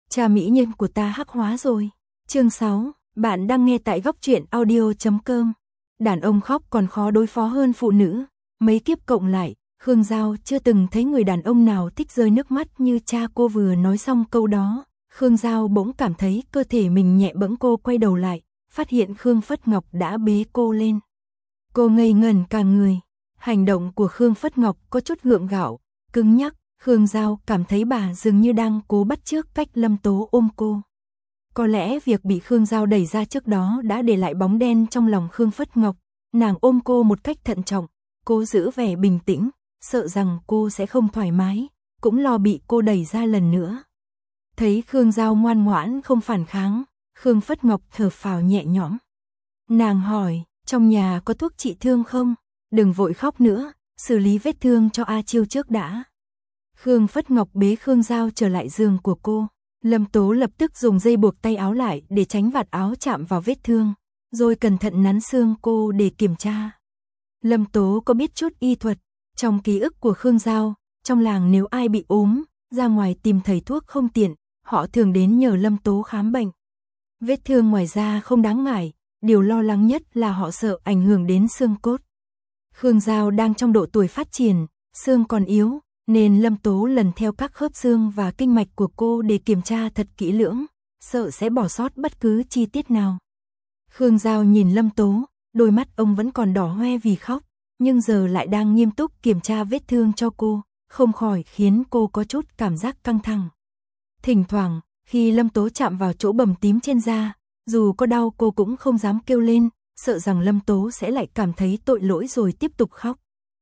Cha mỹ nhân của ta hắc hóa rồi. Chương 6, bạn đang nghe tại góc truyện audio.com. Đàn ông khóc còn khó đối phó hơn phụ nữ. Mấy kiếp cộng lại, Khương Giao chưa từng thấy người đàn ông nào thích rơi nước mắt như cha cô. Vừa nói xong câu đó, Khương Giao bỗng cảm thấy cơ thể mình nhẹ bẫng. Cô quay đầu lại, phát hiện Khương Phất Ngọc đã bế cô lên. Cô ngây ngẩn cả người. Hành động của Khương Phất Ngọc có chút gượng gạo, cứng nhắc. Khương Giao cảm thấy bà dường như đang cố bắt chước cách Lâm Tố ôm cô. Có lẽ việc bị Khương Giao đẩy ra trước đó đã để lại bóng đen trong lòng Khương Phất Ngọc. Nàng ôm cô một cách thận trọng, cố giữ vẻ bình tĩnh, sợ rằng cô sẽ không thoải mái, cũng lo bị cô đẩy ra lần nữa. Thấy Khương Giao ngoan ngoãn không phản kháng, Khương Phất Ngọc thở phào nhẹ nhõm. Nàng hỏi, trong nhà có thuốc trị thương không? Đừng vội khóc nữa, xử lý vết thương cho A Chiêu trước đã. Khương Phất Ngọc bế Khương Giao trở lại giường của cô. Lâm Tố lập tức dùng dây buộc tay áo lại để tránh vạt áo chạm vào vết thương, rồi cẩn thận nắn xương cô để kiểm tra. Lâm Tố có biết chút y thuật. Trong ký ức của Khương Giao, trong làng nếu ai bị ốm, ra ngoài tìm thầy thuốc không tiện, họ thường đến nhờ Lâm Tố khám bệnh. Vết thương ngoài da không đáng ngại, điều lo lắng nhất là họ sợ ảnh hưởng đến xương cốt. Khương Giao đang trong độ tuổi phát triển, xương còn yếu, nên Lâm Tố lần theo các khớp xương và kinh mạch của cô để kiểm tra thật kỹ lưỡng, sợ sẽ bỏ sót bất cứ chi tiết nào. Khương Giao nhìn Lâm Tố, đôi mắt ông vẫn còn đỏ hoe vì khóc, nhưng giờ lại đang nghiêm túc kiểm tra vết thương cho cô, không khỏi khiến cô có chút cảm giác căng thẳng. Thỉnh thoảng, khi Lâm Tố chạm vào chỗ bầm tím trên da, dù có đau cô cũng không dám kêu lên, sợ rằng Lâm Tố sẽ lại cảm thấy tội lỗi rồi tiếp tục khóc.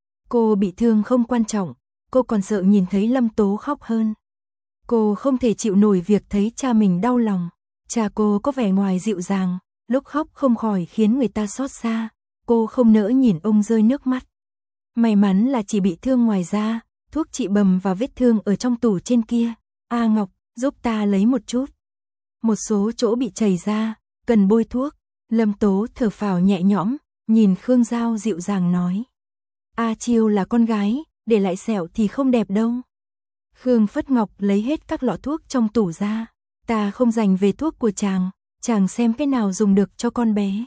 Cô bị thương không quan trọng, cô còn sợ nhìn thấy Lâm Tố khóc hơn. Cô không thể chịu nổi việc thấy cha mình đau lòng. Cha cô có vẻ ngoài dịu dàng, lúc khóc không khỏi khiến người ta xót xa. Cô không nỡ nhìn ông rơi nước mắt. May mắn là chỉ bị thương ngoài da, thuốc trị bầm và vết thương ở trong tủ trên kia. A Ngọc, giúp ta lấy một chút. Một số chỗ bị chảy ra, cần bôi thuốc. Lâm Tố thở phào nhẹ nhõm, nhìn Khương Giao dịu dàng nói. A Chiêu là con gái, để lại sẹo thì không đẹp đâu. Khương Phất Ngọc lấy hết các lọ thuốc trong tủ ra. Ta không dành về thuốc của chàng xem cái nào dùng được cho con bé.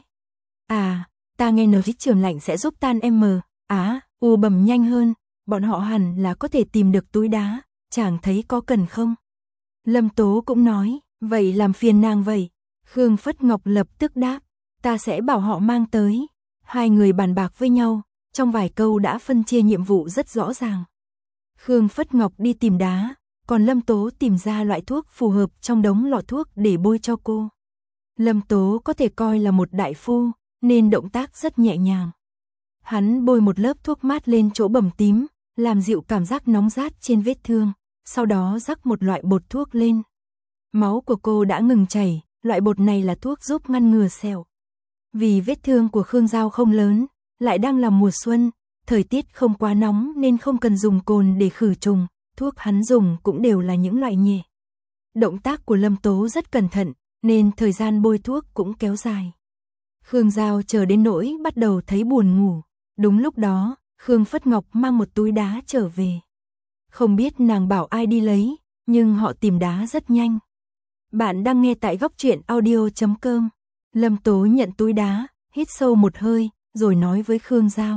À, ta nghe nói trường lạnh sẽ giúp tan u bầm nhanh hơn, bọn họ hẳn là có thể tìm được túi đá, chàng thấy có cần không? Lâm Tố cũng nói, vậy làm phiền nàng vậy. Khương Phất Ngọc lập tức đáp, ta sẽ bảo họ mang tới. Hai người bàn bạc với nhau, trong vài câu đã phân chia nhiệm vụ rất rõ ràng. Khương Phất Ngọc đi tìm đá, còn Lâm Tố tìm ra loại thuốc phù hợp trong đống lọ thuốc để bôi cho cô. Lâm Tố có thể coi là một đại phu, nên động tác rất nhẹ nhàng. Hắn bôi một lớp thuốc mát lên chỗ bầm tím, làm dịu cảm giác nóng rát trên vết thương, sau đó rắc một loại bột thuốc lên. Máu của cô đã ngừng chảy, loại bột này là thuốc giúp ngăn ngừa sẹo. Vì vết thương của Khương Giao không lớn, lại đang là mùa xuân, thời tiết không quá nóng nên không cần dùng cồn để khử trùng, thuốc hắn dùng cũng đều là những loại nhẹ. Động tác của Lâm Tố rất cẩn thận, nên thời gian bôi thuốc cũng kéo dài. Khương Giao chờ đến nỗi bắt đầu thấy buồn ngủ. Đúng lúc đó, Khương Phất Ngọc mang một túi đá trở về. Không biết nàng bảo ai đi lấy, nhưng họ tìm đá rất nhanh. Bạn đang nghe tại góc truyện audio.com. Lâm Tố nhận túi đá, hít sâu một hơi, rồi nói với Khương Giao.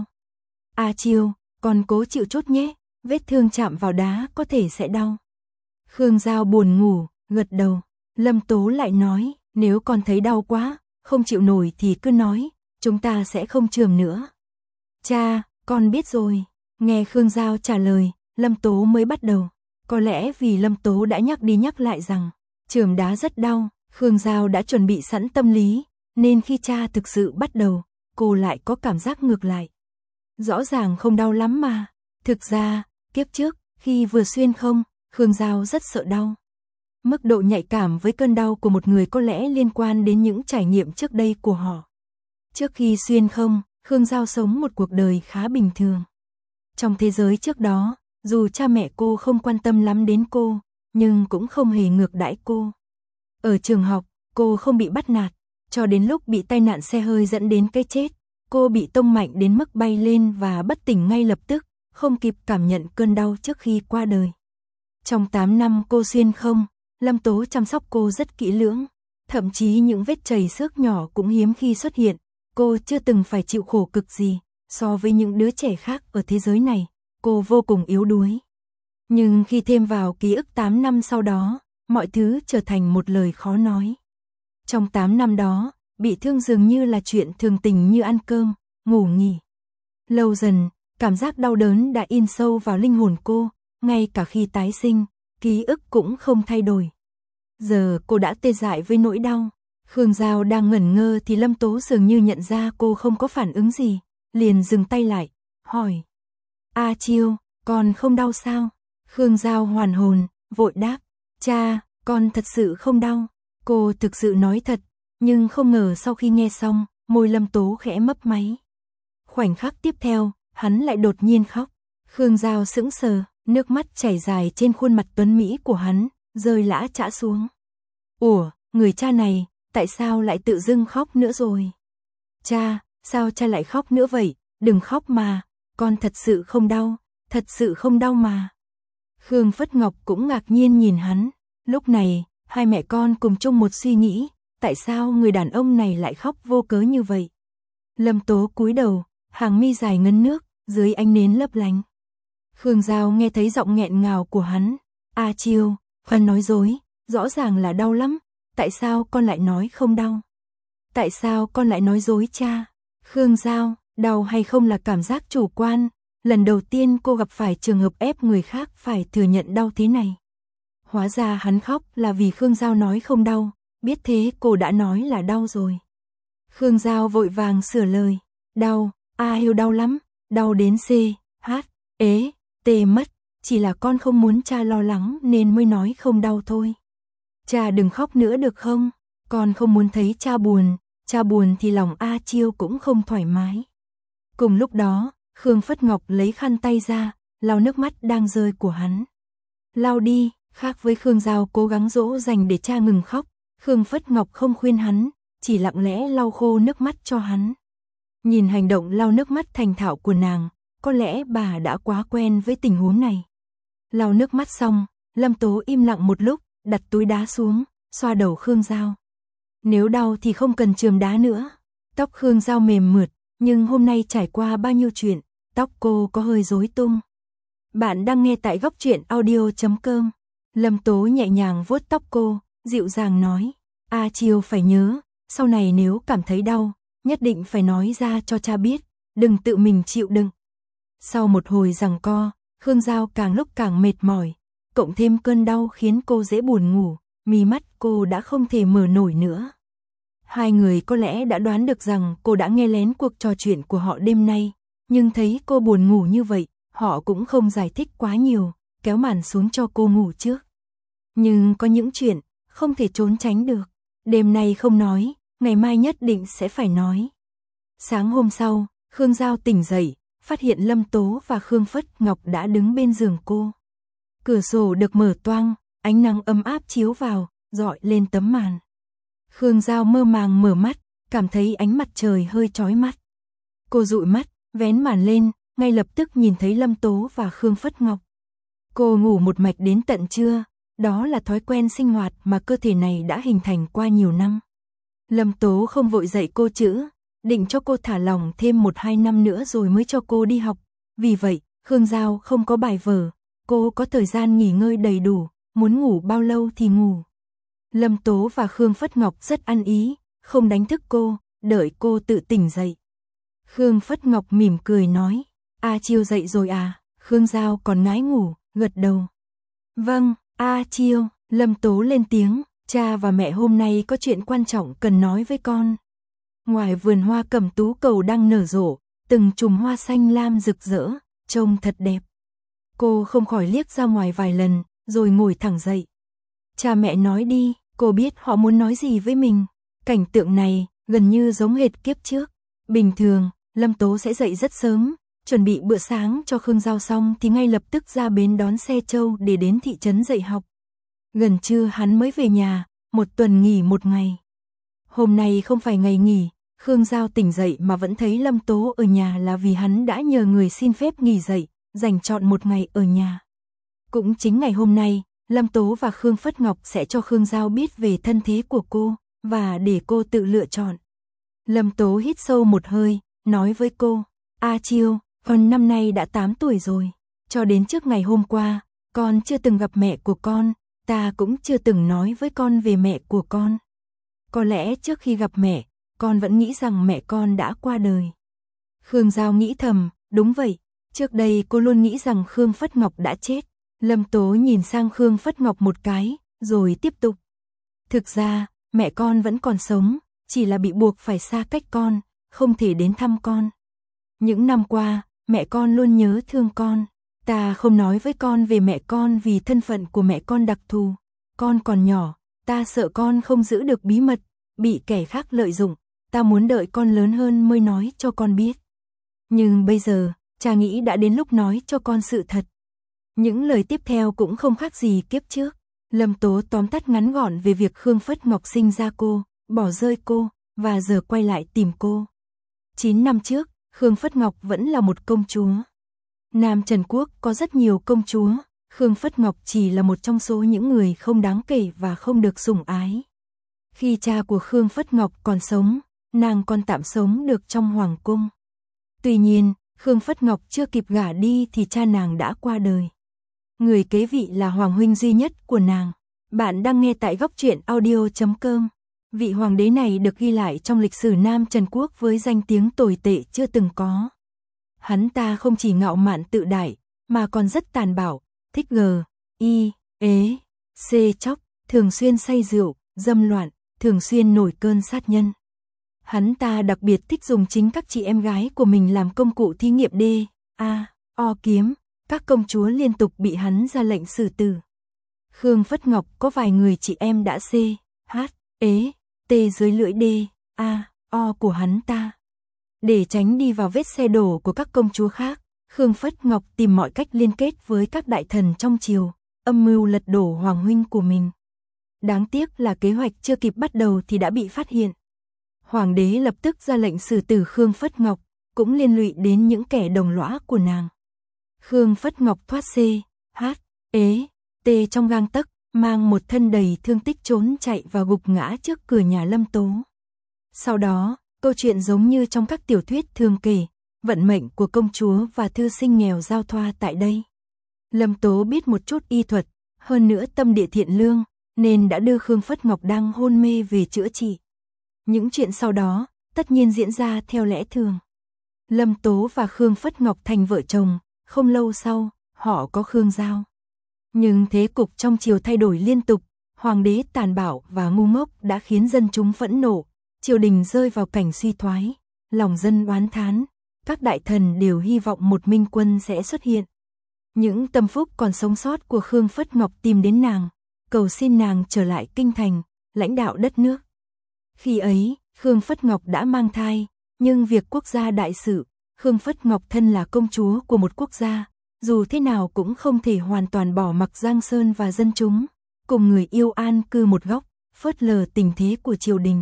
A Chiêu, con cố chịu chút nhé, vết thương chạm vào đá có thể sẽ đau. Khương Giao buồn ngủ, gật đầu. Lâm Tố lại nói, nếu con thấy đau quá, không chịu nổi thì cứ nói, chúng ta sẽ không chườm nữa. Cha, con biết rồi. Nghe Khương Giao trả lời, Lâm Tố mới bắt đầu. Có lẽ vì Lâm Tố đã nhắc đi nhắc lại rằng chườm đá rất đau, Khương Giao đã chuẩn bị sẵn tâm lý, nên khi cha thực sự bắt đầu, cô lại có cảm giác ngược lại. Rõ ràng không đau lắm mà. Thực ra, kiếp trước, khi vừa xuyên không, Khương Giao rất sợ đau. Mức độ nhạy cảm với cơn đau của một người có lẽ liên quan đến những trải nghiệm trước đây của họ. Trước khi xuyên không, Khương Giao sống một cuộc đời khá bình thường. Trong thế giới trước đó, dù cha mẹ cô không quan tâm lắm đến cô, nhưng cũng không hề ngược đãi cô. Ở trường học, cô không bị bắt nạt, cho đến lúc bị tai nạn xe hơi dẫn đến cái chết, cô bị tông mạnh đến mức bay lên và bất tỉnh ngay lập tức, không kịp cảm nhận cơn đau trước khi qua đời. Trong 8 năm cô xuyên không, Lâm Tố chăm sóc cô rất kỹ lưỡng, thậm chí những vết chảy xước nhỏ cũng hiếm khi xuất hiện, cô chưa từng phải chịu khổ cực gì, so với những đứa trẻ khác ở thế giới này, cô vô cùng yếu đuối. Nhưng khi thêm vào ký ức 8 năm sau đó, mọi thứ trở thành một lời khó nói. Trong 8 năm đó, bị thương dường như là chuyện thường tình như ăn cơm, ngủ nghỉ. Lâu dần, cảm giác đau đớn đã in sâu vào linh hồn cô, ngay cả khi tái sinh, ký ức cũng không thay đổi. Giờ cô đã tê dại với nỗi đau. Khương Giao đang ngẩn ngơ thì Lâm Tố dường như nhận ra cô không có phản ứng gì, liền dừng tay lại, hỏi. A Chiêu, con không đau sao? Khương Giao hoàn hồn, vội đáp. Cha, con thật sự không đau. Cô thực sự nói thật, nhưng không ngờ sau khi nghe xong, môi Lâm Tố khẽ mấp máy. Khoảnh khắc tiếp theo, hắn lại đột nhiên khóc. Khương Giao sững sờ, nước mắt chảy dài trên khuôn mặt tuấn mỹ của hắn, rơi lã chã xuống. Ủa, người cha này, tại sao lại tự dưng khóc nữa rồi? Cha, sao cha lại khóc nữa vậy? Đừng khóc mà, con thật sự không đau, thật sự không đau mà. Khương Phất Ngọc cũng ngạc nhiên nhìn hắn, lúc này, hai mẹ con cùng chung một suy nghĩ, tại sao người đàn ông này lại khóc vô cớ như vậy? Lâm Tố cúi đầu, hàng mi dài ngấn nước, dưới ánh nến lấp lánh. Khương Giao nghe thấy giọng nghẹn ngào của hắn, A Chiêu, con nói dối, rõ ràng là đau lắm, tại sao con lại nói không đau? Tại sao con lại nói dối cha? Khương Giao, đau hay không là cảm giác chủ quan, lần đầu tiên cô gặp phải trường hợp ép người khác phải thừa nhận đau thế này. Hóa ra hắn khóc là vì Khương Giao nói không đau, biết thế cô đã nói là đau rồi. Khương Giao vội vàng sửa lời, đau, A Hiếu đau lắm, đau đến C, H, ế, T mất, chỉ là con không muốn cha lo lắng nên mới nói không đau thôi. Cha đừng khóc nữa được không? Con không muốn thấy cha buồn thì lòng A Chiêu cũng không thoải mái. Cùng lúc đó, Khương Phất Ngọc lấy khăn tay ra, lau nước mắt đang rơi của hắn. Lau đi, khác với Khương Giao cố gắng dỗ dành để cha ngừng khóc, Khương Phất Ngọc không khuyên hắn, chỉ lặng lẽ lau khô nước mắt cho hắn. Nhìn hành động lau nước mắt thành thạo của nàng, có lẽ bà đã quá quen với tình huống này. Lau nước mắt xong, Lâm Tố im lặng một lúc, đặt túi đá xuống, xoa đầu Khương Giao. Nếu đau thì không cần chườm đá nữa. Tóc Khương Giao mềm mượt, nhưng hôm nay trải qua bao nhiêu chuyện, tóc cô có hơi rối tung. Bạn đang nghe tại Góc Truyện Audio.com. Lâm Tố nhẹ nhàng vuốt tóc cô, dịu dàng nói. A Chiêu phải nhớ, sau này nếu cảm thấy đau, nhất định phải nói ra cho cha biết, đừng tự mình chịu đựng. Sau một hồi giằng co, Khương Giao càng lúc càng mệt mỏi, cộng thêm cơn đau khiến cô dễ buồn ngủ, mí mắt cô đã không thể mở nổi nữa. Hai người có lẽ đã đoán được rằng cô đã nghe lén cuộc trò chuyện của họ đêm nay, nhưng thấy cô buồn ngủ như vậy, họ cũng không giải thích quá nhiều, kéo màn xuống cho cô ngủ trước. Nhưng có những chuyện không thể trốn tránh được, đêm nay không nói, ngày mai nhất định sẽ phải nói. Sáng hôm sau, Khương Giao tỉnh dậy, phát hiện Lâm Tố và Khương Phất Ngọc đã đứng bên giường cô. Cửa sổ được mở toang, ánh nắng ấm áp chiếu vào, rọi lên tấm màn. Khương Giao mơ màng mở mắt, cảm thấy ánh mặt trời hơi chói mắt. Cô dụi mắt, vén màn lên, ngay lập tức nhìn thấy Lâm Tố và Khương Phất Ngọc. Cô ngủ một mạch đến tận trưa, đó là thói quen sinh hoạt mà cơ thể này đã hình thành qua nhiều năm. Lâm Tố không vội dạy cô chữ, định cho cô thả lỏng thêm 1-2 năm nữa rồi mới cho cô đi học. Vì vậy, Khương Giao không có bài vở, cô có thời gian nghỉ ngơi đầy đủ, muốn ngủ bao lâu thì ngủ. Lâm Tố và Khương Phất Ngọc rất ăn ý, không đánh thức cô, đợi cô tự tỉnh dậy. Khương Phất Ngọc mỉm cười nói, A Chiêu dậy rồi à? Khương Giao còn ngái ngủ, gật đầu. Vâng, A Chiêu. Lâm Tố lên tiếng, cha và mẹ hôm nay có chuyện quan trọng cần nói với con. Ngoài vườn hoa cẩm tú cầu đang nở rộ, từng chùm hoa xanh lam rực rỡ, trông thật đẹp. Cô không khỏi liếc ra ngoài vài lần, rồi ngồi thẳng dậy. Cha mẹ nói đi, cô biết họ muốn nói gì với mình. Cảnh tượng này gần như giống hệt kiếp trước. Bình thường, Lâm Tố sẽ dậy rất sớm, chuẩn bị bữa sáng cho Khương Giao xong thì ngay lập tức ra bến đón xe trâu để đến thị trấn dạy học. Gần trưa hắn mới về nhà, một tuần nghỉ một ngày. Hôm nay không phải ngày nghỉ, Khương Giao tỉnh dậy mà vẫn thấy Lâm Tố ở nhà là vì hắn đã nhờ người xin phép nghỉ dậy, dành trọn một ngày ở nhà. Cũng chính ngày hôm nay, Lâm Tố và Khương Phất Ngọc sẽ cho Khương Giao biết về thân thế của cô, và để cô tự lựa chọn. Lâm Tố hít sâu một hơi, nói với cô, A Chiêu, con năm nay đã 8 tuổi rồi, cho đến trước ngày hôm qua, con chưa từng gặp mẹ của con, ta cũng chưa từng nói với con về mẹ của con. Có lẽ trước khi gặp mẹ, con vẫn nghĩ rằng mẹ con đã qua đời. Khương Giao nghĩ thầm, đúng vậy, trước đây cô luôn nghĩ rằng Khương Phất Ngọc đã chết. Lâm Tố nhìn sang Khương Phất Ngọc một cái, rồi tiếp tục. Thực ra, mẹ con vẫn còn sống, chỉ là bị buộc phải xa cách con, không thể đến thăm con. Những năm qua, mẹ con luôn nhớ thương con. Ta không nói với con về mẹ con vì thân phận của mẹ con đặc thù. Con còn nhỏ, ta sợ con không giữ được bí mật, bị kẻ khác lợi dụng. Ta muốn đợi con lớn hơn mới nói cho con biết. Nhưng bây giờ, cha nghĩ đã đến lúc nói cho con sự thật. Những lời tiếp theo cũng không khác gì kiếp trước. Lâm Tố tóm tắt ngắn gọn về việc Khương Phất Ngọc sinh ra cô, bỏ rơi cô, và giờ quay lại tìm cô. 9 năm trước, Khương Phất Ngọc vẫn là một công chúa. Nam Trần Quốc có rất nhiều công chúa, Khương Phất Ngọc chỉ là một trong số những người không đáng kể và không được sủng ái. Khi cha của Khương Phất Ngọc còn sống, nàng còn tạm sống được trong hoàng cung. Tuy nhiên, Khương Phất Ngọc chưa kịp gả đi thì cha nàng đã qua đời. Người kế vị là hoàng huynh duy nhất của nàng. Bạn đang nghe tại góc truyện audio.com. Vị hoàng đế này được ghi lại trong lịch sử Nam Trần Quốc với danh tiếng tồi tệ chưa từng có. Hắn ta không chỉ ngạo mạn tự đại, mà còn rất tàn bạo, thích chóc, thường xuyên say rượu, dâm loạn, thường xuyên nổi cơn sát nhân. Hắn ta đặc biệt thích dùng chính các chị em gái của mình làm công cụ thí nghiệm D.A.O kiếm, các công chúa liên tục bị hắn ra lệnh xử tử. Khương Phất Ngọc có vài người chị em đã C.H.E.T dưới lưỡi D.A.O của hắn ta. Để tránh đi vào vết xe đổ của các công chúa khác, Khương Phất Ngọc tìm mọi cách liên kết với các đại thần trong triều, âm mưu lật đổ hoàng huynh của mình. Đáng tiếc là kế hoạch chưa kịp bắt đầu thì đã bị phát hiện. Hoàng đế lập tức ra lệnh xử tử Khương Phất Ngọc, cũng liên lụy đến những kẻ đồng lõa của nàng. Khương Phất Ngọc thoát C.H.E.T trong gang tấc, mang một thân đầy thương tích trốn chạy và gục ngã trước cửa nhà Lâm Tố. Sau đó, câu chuyện giống như trong các tiểu thuyết thường kể, vận mệnh của công chúa và thư sinh nghèo giao thoa tại đây. Lâm Tố biết một chút y thuật, hơn nữa tâm địa thiện lương, nên đã đưa Khương Phất Ngọc đang hôn mê về chữa trị. Những chuyện sau đó, tất nhiên diễn ra theo lẽ thường. Lâm Tố và Khương Phất Ngọc thành vợ chồng, không lâu sau, họ có Khương Giao. Nhưng thế cục trong triều thay đổi liên tục, hoàng đế tàn bạo và ngu ngốc đã khiến dân chúng phẫn nộ, triều đình rơi vào cảnh suy thoái, lòng dân oán thán, các đại thần đều hy vọng một minh quân sẽ xuất hiện. Những tâm phúc còn sống sót của Khương Phất Ngọc tìm đến nàng, cầu xin nàng trở lại kinh thành, lãnh đạo đất nước. Khi ấy, Khương Phất Ngọc đã mang thai, nhưng việc quốc gia đại sự, Khương Phất Ngọc thân là công chúa của một quốc gia, dù thế nào cũng không thể hoàn toàn bỏ mặc Giang Sơn và dân chúng, cùng người yêu an cư một góc, phớt lờ tình thế của triều đình.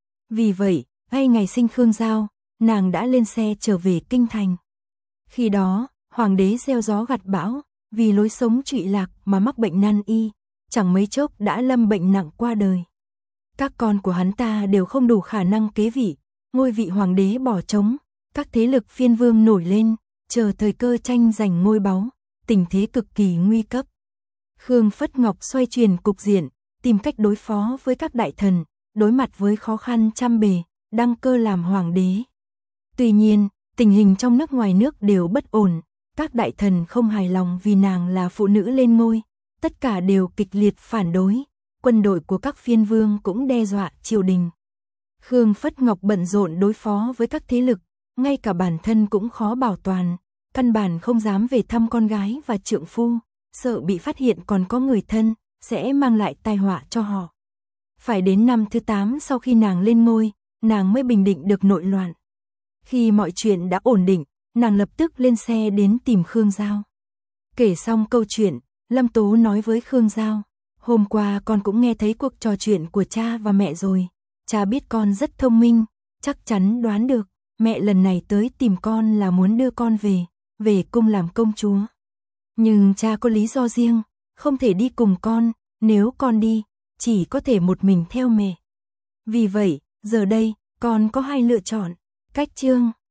Vì vậy, ngay ngày sinh Khương Giao, nàng đã lên xe trở về kinh thành. Khi đó, hoàng đế gieo gió gặt bão, vì lối sống trụy lạc mà mắc bệnh nan y, chẳng mấy chốc đã lâm bệnh nặng qua đời. Các con của hắn ta đều không đủ khả năng kế vị, ngôi vị hoàng đế bỏ trống, các thế lực phiên vương nổi lên, chờ thời cơ tranh giành ngôi báu, tình thế cực kỳ nguy cấp. Khương Phất Ngọc xoay chuyển cục diện, tìm cách đối phó với các đại thần, đối mặt với khó khăn trăm bề, đăng cơ làm hoàng đế. Tuy nhiên, tình hình trong nước ngoài nước đều bất ổn, các đại thần không hài lòng vì nàng là phụ nữ lên ngôi, tất cả đều kịch liệt phản đối, quân đội của các phiên vương cũng đe dọa triều đình. Khương Phất Ngọc bận rộn đối phó với các thế lực, ngay cả bản thân cũng khó bảo toàn, căn bản không dám về thăm con gái và trượng phu, sợ bị phát hiện còn có người thân, sẽ mang lại tai họa cho họ. Phải đến năm thứ 8 sau khi nàng lên ngôi, nàng mới bình định được nội loạn. Khi mọi chuyện đã ổn định, nàng lập tức lên xe đến tìm Khương Giao. Kể xong câu chuyện, Lâm Tố nói với Khương Giao, hôm qua con cũng nghe thấy cuộc trò chuyện của cha và mẹ rồi, cha biết con rất thông minh, chắc chắn đoán được, mẹ lần này tới tìm con là muốn đưa con về cung làm công chúa. Nhưng cha có lý do riêng, không thể đi cùng con, nếu con đi, chỉ có thể một mình theo mẹ. Vì vậy, giờ đây, con có hai lựa chọn. Cách chương